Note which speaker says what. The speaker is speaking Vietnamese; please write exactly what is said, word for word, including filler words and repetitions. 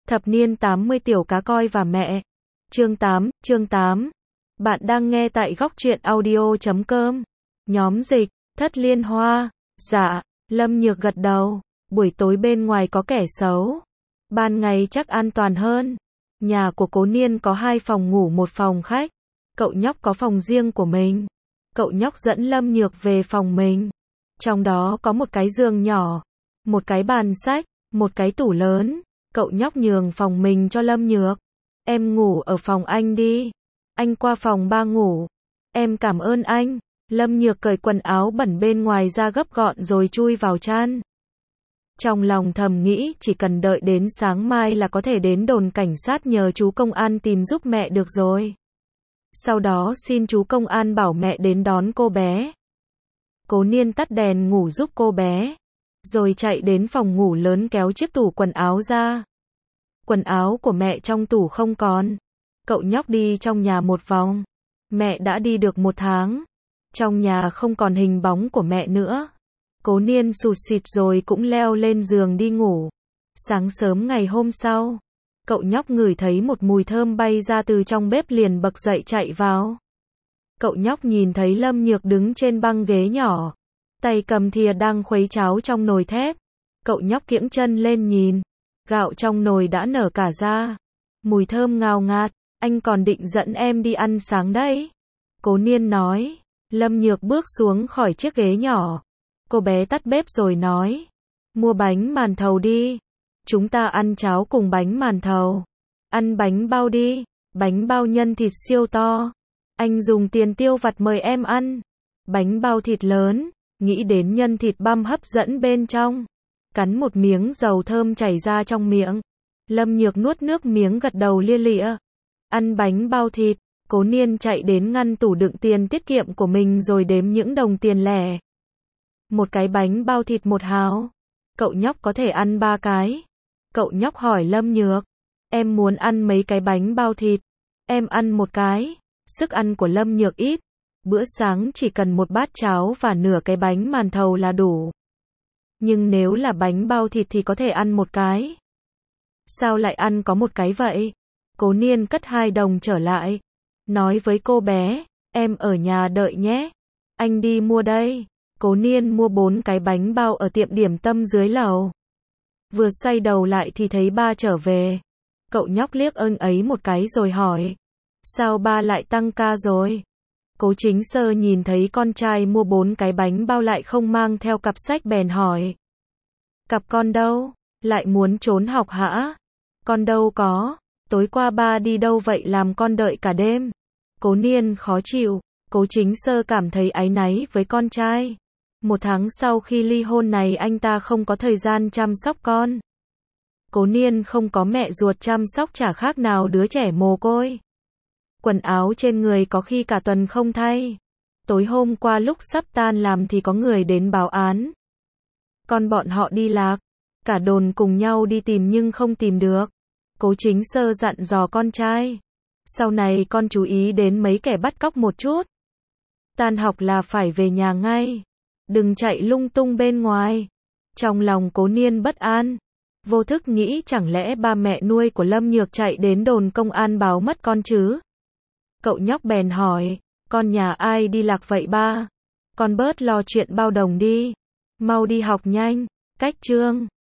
Speaker 1: Thập niên tám mươi tiểu cá coi và mẹ. Chương tám, chương tám. Bạn đang nghe tại góc truyện audio chấm com. Nhóm dịch, Thất Liên Hoa. Dạ, Lâm Nhược gật đầu. Buổi tối bên ngoài có kẻ xấu. Ban ngày chắc an toàn hơn. Nhà của Cố Niên có hai phòng ngủ một phòng khách. Cậu nhóc có phòng riêng của mình. Cậu nhóc dẫn Lâm Nhược về phòng mình. Trong đó có một cái giường nhỏ, một cái bàn sách, một cái tủ lớn. Cậu nhóc nhường phòng mình cho Lâm Nhược. Em ngủ ở phòng anh đi. Anh qua phòng ba ngủ. Em cảm ơn anh. Lâm Nhược cởi quần áo bẩn bên ngoài ra gấp gọn rồi chui vào chăn. Trong lòng thầm nghĩ chỉ cần đợi đến sáng mai là có thể đến đồn cảnh sát nhờ chú công an tìm giúp mẹ được rồi. Sau đó xin chú công an bảo mẹ đến đón cô bé. Cố Niên tắt đèn ngủ giúp cô bé, rồi chạy đến phòng ngủ lớn kéo chiếc tủ quần áo ra. Quần áo của mẹ trong tủ không còn. Cậu nhóc đi trong nhà một vòng. Mẹ đã đi được một tháng. Trong nhà không còn hình bóng của mẹ nữa. Cố Niên sụt sịt rồi cũng leo lên giường đi ngủ. Sáng sớm ngày hôm sau, cậu nhóc ngửi thấy một mùi thơm bay ra từ trong bếp liền bật dậy chạy vào. Cậu nhóc nhìn thấy Lâm Nhược đứng trên băng ghế nhỏ, tay cầm thìa đang khuấy cháo trong nồi thép. Cậu nhóc kiễng chân lên nhìn, gạo trong nồi đã nở cả ra. Mùi thơm ngào ngạt, anh còn định dẫn em đi ăn sáng đấy. Cố Niên nói. Lâm Nhược bước xuống khỏi chiếc ghế nhỏ. Cô bé tắt bếp rồi nói. Mua bánh màn thầu đi. Chúng ta ăn cháo cùng bánh màn thầu. Ăn bánh bao đi. Bánh bao nhân thịt siêu to. Anh dùng tiền tiêu vặt mời em ăn. Bánh bao thịt lớn. Nghĩ đến nhân thịt băm hấp dẫn bên trong. Cắn một miếng dầu thơm chảy ra trong miệng. Lâm Nhược nuốt nước miếng gật đầu lia lịa. Ăn bánh bao thịt. Cố Niên chạy đến ngăn tủ đựng tiền tiết kiệm của mình rồi đếm những đồng tiền lẻ. Một cái bánh bao thịt một hào. Cậu nhóc có thể ăn ba cái. Cậu nhóc hỏi Lâm Nhược. Em muốn ăn mấy cái bánh bao thịt? Em ăn một cái. Sức ăn của Lâm Nhược ít. Bữa sáng chỉ cần một bát cháo và nửa cái bánh màn thầu là đủ. Nhưng nếu là bánh bao thịt thì có thể ăn một cái. Sao lại ăn có một cái vậy? Cố Niên cất hai đồng trở lại. Nói với cô bé, em ở nhà đợi nhé. Anh đi mua đây. Cố Niên mua bốn cái bánh bao ở tiệm điểm tâm dưới lầu. Vừa xoay đầu lại thì thấy ba trở về. Cậu nhóc liếc ơn ấy một cái rồi hỏi. Sao ba lại tăng ca rồi? Cố Chính Sơ nhìn thấy con trai mua bốn cái bánh bao lại không mang theo cặp sách bèn hỏi. Cặp con đâu? Lại muốn trốn học hả? Con đâu có. Tối qua ba đi đâu vậy làm con đợi cả đêm? Cố Niên khó chịu. Cố Chính Sơ cảm thấy áy náy với con trai. Một tháng sau khi ly hôn này anh ta không có thời gian chăm sóc con. Cố Niên không có mẹ ruột chăm sóc chả khác nào đứa trẻ mồ côi. Quần áo trên người có khi cả tuần không thay. Tối hôm qua lúc sắp tan làm thì có người đến báo án. Con bọn họ đi lạc. Cả đồn cùng nhau đi tìm nhưng không tìm được. Cố Chính Sơ dặn dò con trai. Sau này con chú ý đến mấy kẻ bắt cóc một chút. Tan học là phải về nhà ngay. Đừng chạy lung tung bên ngoài. Trong lòng Cố Niên bất an. Vô thức nghĩ chẳng lẽ ba mẹ nuôi của Lâm Nhược chạy đến đồn công an báo mất con chứ? Cậu nhóc bèn hỏi. Con nhà ai đi lạc vậy ba? Con bớt lo chuyện bao đồng đi. Mau đi học nhanh. Cách chương.